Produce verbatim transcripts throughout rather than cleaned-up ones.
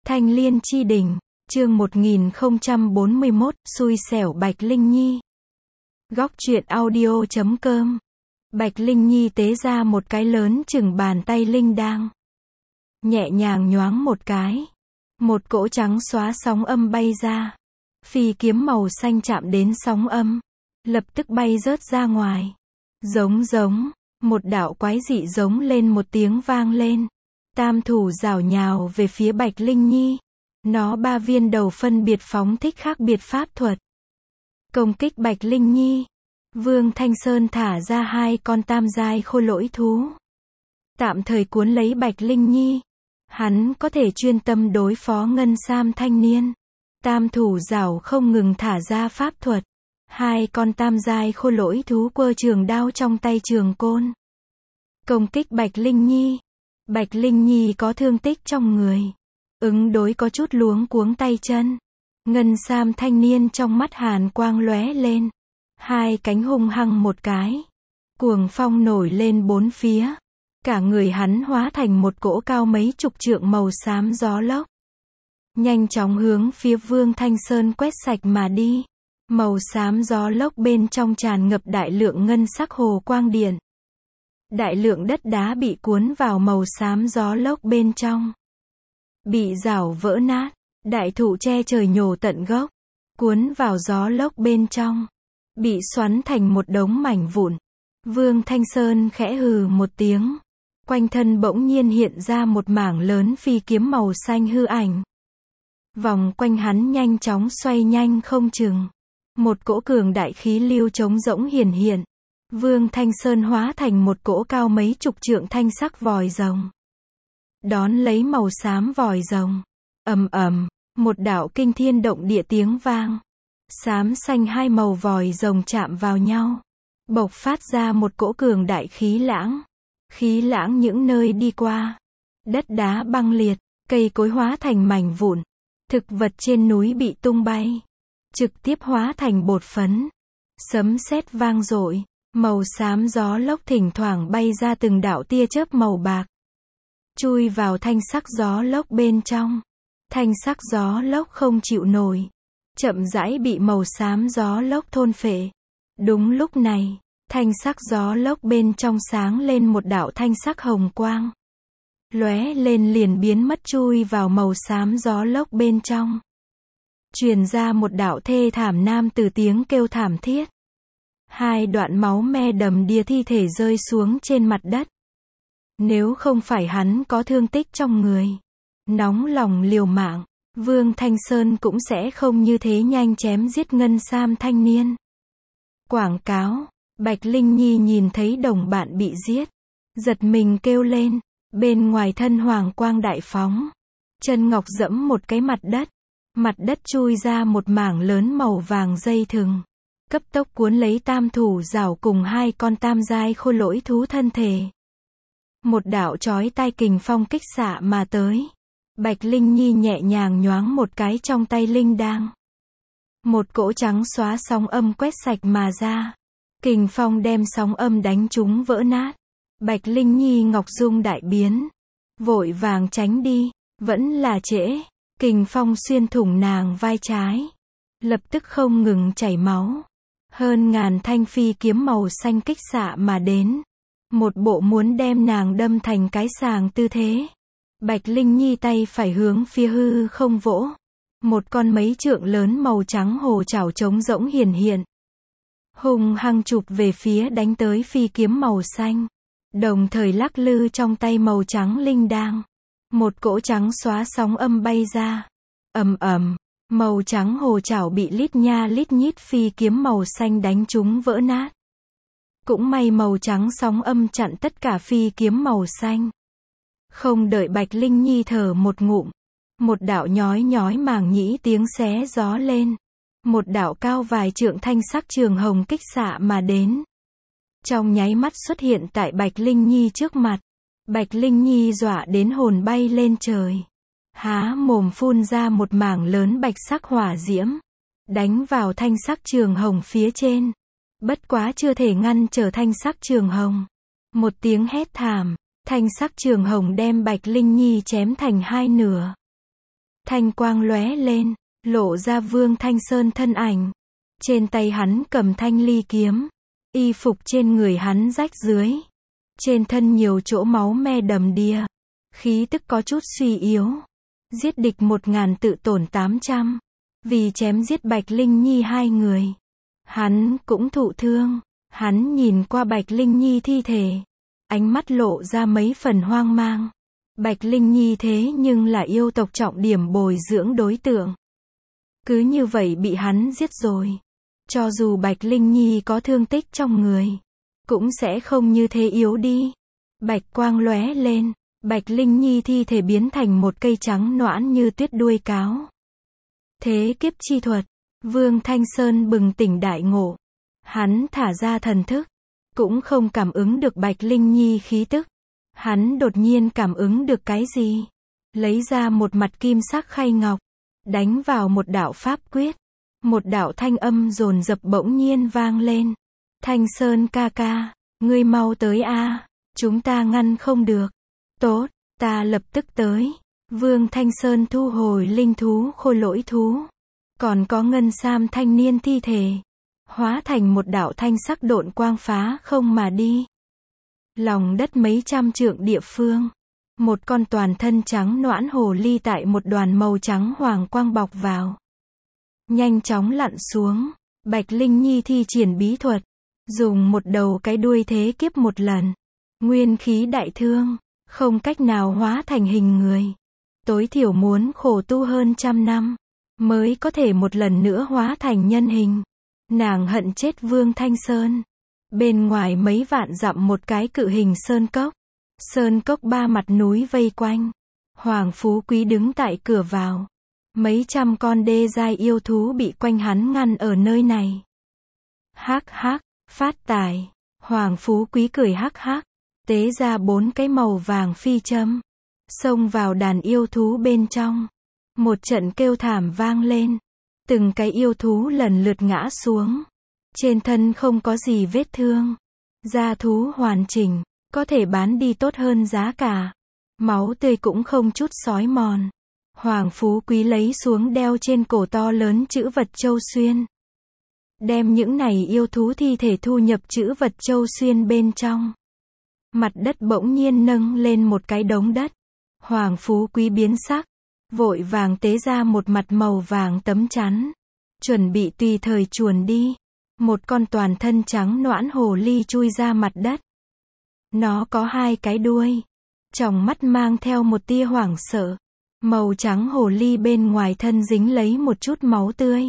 Thanh Liên chi đỉnh, chương một nghìn không trăm bốn mươi mốt, xui xẻo Bạch Linh Nhi. Góc truyện audio chấm com. Bạch Linh Nhi tế ra một cái lớn chừng bàn tay linh đang. Nhẹ nhàng nhoáng một cái. Một cỗ trắng xóa sóng âm bay ra. Phi kiếm màu xanh chạm đến sóng âm. Lập tức bay rớt ra ngoài. Giống giống, một đạo quái dị giống lên một tiếng vang lên. Tam thủ rảo nhào về phía Bạch Linh Nhi. Nó ba viên đầu phân biệt phóng thích khác biệt pháp thuật. Công kích Bạch Linh Nhi. Vương Thanh Sơn thả ra hai con tam giai khôi lỗi thú. Tạm thời cuốn lấy Bạch Linh Nhi. Hắn có thể chuyên tâm đối phó ngân sam thanh niên. Tam thủ rảo không ngừng thả ra pháp thuật. Hai con tam giai khôi lỗi thú quơ trường đao trong tay trường côn. Công kích Bạch Linh Nhi. Bạch Linh Nhi có thương tích trong người. Ứng đối có chút luống cuống tay chân. Ngân sam thanh niên trong mắt hàn quang lóe lên. Hai cánh hung hăng một cái. Cuồng phong nổi lên bốn phía. Cả người hắn hóa thành một cỗ cao mấy chục trượng màu xám gió lốc. Nhanh chóng hướng phía Vương Thanh Sơn quét sạch mà đi. Màu xám gió lốc bên trong tràn ngập đại lượng ngân sắc hồ quang điện. Đại lượng đất đá bị cuốn vào màu xám gió lốc bên trong. Bị rảo vỡ nát. Đại thụ che trời nhổ tận gốc. Cuốn vào gió lốc bên trong. Bị xoắn thành một đống mảnh vụn. Vương Thanh Sơn khẽ hừ một tiếng. Quanh thân bỗng nhiên hiện ra một mảng lớn phi kiếm màu xanh hư ảnh. Vòng quanh hắn nhanh chóng xoay nhanh không chừng. Một cỗ cường đại khí lưu trống rỗng hiển hiện. Vương Thanh Sơn hóa thành một cỗ cao mấy chục trượng thanh sắc vòi rồng. Đón lấy màu xám vòi rồng. Ầm ầm, một đạo kinh thiên động địa tiếng vang. Xám xanh hai màu vòi rồng chạm vào nhau. Bộc phát ra một cỗ cường đại khí lãng. Khí lãng những nơi đi qua. Đất đá băng liệt, cây cối hóa thành mảnh vụn. Thực vật trên núi bị tung bay. Trực tiếp hóa thành bột phấn. Sấm sét vang dội. Màu xám gió lốc thỉnh thoảng bay ra từng đạo tia chớp màu bạc. Chui vào thanh sắc gió lốc bên trong. Thanh sắc gió lốc không chịu nổi. Chậm rãi bị màu xám gió lốc thôn phệ. Đúng lúc này, thanh sắc gió lốc bên trong sáng lên một đạo thanh sắc hồng quang. Lóe lên liền biến mất chui vào màu xám gió lốc bên trong. Truyền ra một đạo thê thảm nam từ tiếng kêu thảm thiết. Hai đoạn máu me đầm đìa thi thể rơi xuống trên mặt đất. Nếu không phải hắn có thương tích trong người, nóng lòng liều mạng, Vương Thanh Sơn cũng sẽ không như thế nhanh chém giết ngân sam thanh niên. Quảng cáo, Bạch Linh Nhi nhìn thấy đồng bạn bị giết. Giật mình kêu lên, bên ngoài thân hoàng quang đại phóng. Chân ngọc dẫm một cái mặt đất. Mặt đất chui ra một mảng lớn màu vàng dây thừng. Cấp tốc cuốn lấy tam thủ rảo cùng hai con tam giai khôi lỗi thú thân thể. Một đạo chói tai kình phong kích xạ mà tới. Bạch Linh Nhi nhẹ nhàng nhoáng một cái trong tay linh đang. Một cỗ trắng xóa sóng âm quét sạch mà ra. Kình phong đem sóng âm đánh trúng vỡ nát. Bạch Linh Nhi ngọc dung đại biến. Vội vàng tránh đi. Vẫn là trễ. Kình phong xuyên thủng nàng vai trái. Lập tức không ngừng chảy máu. Hơn ngàn thanh phi kiếm màu xanh kích xạ mà đến. Một bộ muốn đem nàng đâm thành cái sàng tư thế. Bạch Linh Nhi tay phải hướng phía hư không vỗ. Một con mấy trượng lớn màu trắng hồ chảo trống rỗng hiển hiện. Hùng hăng chụp về phía đánh tới phi kiếm màu xanh. Đồng thời lắc lư trong tay màu trắng linh đang. Một cỗ trắng xóa sóng âm bay ra. Ầm ầm, màu trắng hồ chảo bị lít nha lít nhít phi kiếm màu xanh đánh trúng vỡ nát. Cũng may màu trắng sóng âm chặn tất cả phi kiếm màu xanh. Không đợi Bạch Linh Nhi thở một ngụm. Một đạo nhói nhói màng nhĩ tiếng xé gió lên. Một đạo cao vài trượng thanh sắc trường hồng kích xạ mà đến. Trong nháy mắt xuất hiện tại Bạch Linh Nhi trước mặt. Bạch Linh Nhi dọa đến hồn bay lên trời. Há mồm phun ra một mảng lớn bạch sắc hỏa diễm. Đánh vào thanh sắc trường hồng phía trên. Bất quá chưa thể ngăn trở thanh sắc trường hồng. Một tiếng hét thảm. Thanh sắc trường hồng đem Bạch Linh Nhi chém thành hai nửa. thanh quang lóe lên, lộ ra Vương Thanh Sơn thân ảnh. Trên tay hắn cầm thanh ly kiếm, y phục trên người hắn rách rưới, trên thân nhiều chỗ máu me đầm đìa, khí tức có chút suy yếu. Giết địch một ngàn tự tổn tám trăm, vì chém giết Bạch Linh Nhi hai người, hắn cũng thụ thương. Hắn nhìn qua Bạch Linh Nhi thi thể, ánh mắt lộ ra mấy phần hoang mang. Bạch Linh Nhi thế nhưng là yêu tộc trọng điểm bồi dưỡng đối tượng, cứ như vậy bị hắn giết rồi. Cho dù Bạch Linh Nhi có thương tích trong người, cũng sẽ không như thế yếu đi. Bạch quang lóe lên, Bạch Linh Nhi thi thể biến thành một cây trắng noãn như tuyết đuôi cáo. Thế kiếp chi thuật, Vương Thanh Sơn bừng tỉnh đại ngộ. Hắn thả ra thần thức, cũng không cảm ứng được Bạch Linh Nhi khí tức. Hắn đột nhiên cảm ứng được cái gì? Lấy ra một mặt kim sắc khay ngọc, đánh vào một đạo pháp quyết. Một đạo thanh âm dồn dập bỗng nhiên vang lên. Thanh Sơn ca ca, ngươi mau tới a, chúng ta ngăn không được. Tốt, ta lập tức tới. Vương Thanh Sơn thu hồi linh thú khôi lỗi thú, còn có ngân sam thanh niên thi thể, hóa thành một đạo thanh sắc độn quang phá không mà đi. Lòng đất mấy trăm trượng địa phương, một con toàn thân trắng noãn hồ ly tại một đoàn màu trắng hoàng quang bọc vào, nhanh chóng lặn xuống. Bạch Linh Nhi thi triển bí thuật, dùng một đầu cái đuôi thế kiếp một lần, nguyên khí đại thương, không cách nào hóa thành hình người. Tối thiểu muốn khổ tu hơn trăm năm, mới có thể một lần nữa hóa thành nhân hình. Nàng hận chết Vương Thanh Sơn. Bên ngoài mấy vạn dặm một cái cự hình sơn cốc. Sơn cốc ba mặt núi vây quanh. Hoàng Phú Quý đứng tại cửa vào. Mấy trăm con đê giai yêu thú bị quanh hắn ngăn ở nơi này. Hắc hắc, phát tài. Hoàng Phú Quý cười hắc hắc, tế ra bốn cái màu vàng phi châm, xông vào đàn yêu thú bên trong. Một trận kêu thảm vang lên. Từng cái yêu thú lần lượt ngã xuống. Trên thân không có gì vết thương. Da thú hoàn chỉnh, có thể bán đi tốt hơn giá cả. Máu tươi cũng không chút xói mòn. Hoàng Phú Quý lấy xuống đeo trên cổ to lớn chữ vật châu xuyên. Đem những này yêu thú thi thể thu nhập chữ vật châu xuyên bên trong. Mặt đất bỗng nhiên nâng lên một cái đống đất. Hoàng Phú Quý biến sắc, vội vàng tế ra một mặt màu vàng tấm chắn, chuẩn bị tùy thời chuồn đi. Một con toàn thân trắng noãn hồ ly chui ra mặt đất. Nó có hai cái đuôi, tròng mắt mang theo một tia hoảng sợ. Màu trắng hồ ly bên ngoài thân dính lấy một chút máu tươi.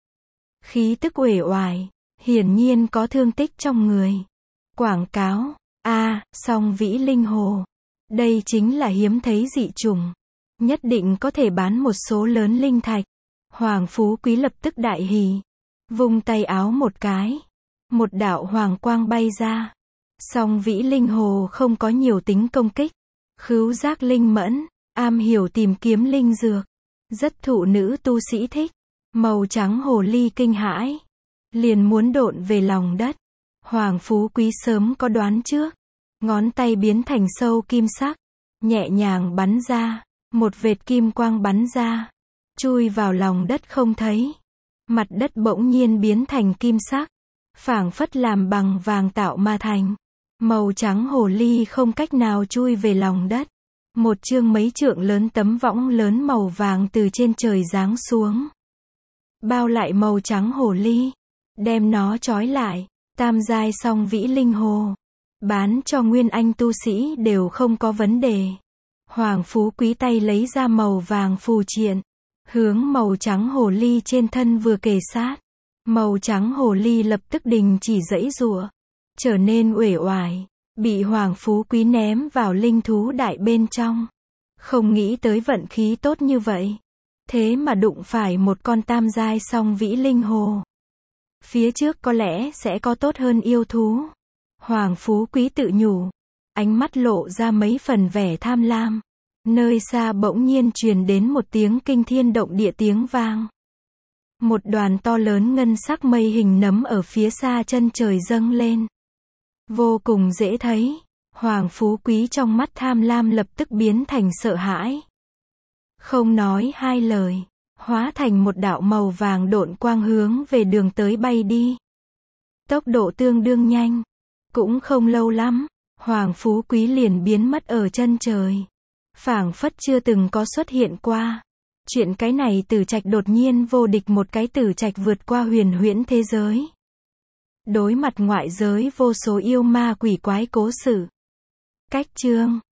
Khí tức uể oải, hiển nhiên có thương tích trong người. Quảng cáo, a, à, song vĩ linh hồ. Đây chính là hiếm thấy dị chủng, nhất định có thể bán một số lớn linh thạch. Hoàng Phú Quý lập tức đại hỉ, vung tay áo một cái, một đạo hoàng quang bay ra. Song vĩ linh hồ không có nhiều tính công kích, khứu giác linh mẫn, am hiểu tìm kiếm linh dược, rất thụ nữ tu sĩ thích. Màu trắng hồ ly kinh hãi, liền muốn độn về lòng đất. Hoàng Phú Quý sớm có đoán trước, ngón tay biến thành sâu kim sắc, nhẹ nhàng bắn ra, một vệt kim quang bắn ra, chui vào lòng đất không thấy. Mặt đất bỗng nhiên biến thành kim sắc, phảng phất làm bằng vàng tạo mà thành. Màu trắng hồ ly không cách nào chui về lòng đất. Một chương mấy trượng lớn tấm võng lớn màu vàng từ trên trời giáng xuống, bao lại màu trắng hồ ly, đem nó trói lại. Tam giai song vĩ linh hồ, bán cho nguyên anh tu sĩ đều không có vấn đề. Hoàng Phú Quý tay lấy ra màu vàng phù triện, hướng màu trắng hồ ly trên thân vừa kề sát. Màu trắng hồ ly lập tức đình chỉ giãy giụa, trở nên uể oải, bị Hoàng Phú Quý ném vào linh thú đại bên trong. Không nghĩ tới vận khí tốt như vậy, thế mà đụng phải một con tam giai song vĩ linh hồ. Phía trước có lẽ sẽ có tốt hơn yêu thú. Hoàng Phú Quý tự nhủ, ánh mắt lộ ra mấy phần vẻ tham lam. Nơi xa bỗng nhiên truyền đến một tiếng kinh thiên động địa tiếng vang. Một đoàn to lớn ngân sắc mây hình nấm ở phía xa chân trời dâng lên, vô cùng dễ thấy. Hoàng Phú Quý trong mắt tham lam lập tức biến thành sợ hãi. Không nói hai lời, hóa thành một đạo màu vàng độn quang hướng về đường tới bay đi. Tốc độ tương đương nhanh. Cũng không lâu lắm, Hoàng Phú Quý liền biến mất ở chân trời. Phảng phất chưa từng có xuất hiện qua. Chuyện cái này Tử Trạch đột nhiên vô địch một cái Tử Trạch vượt qua huyền huyễn thế giới. Đối mặt ngoại giới vô số yêu ma quỷ quái cố sự. Cách chương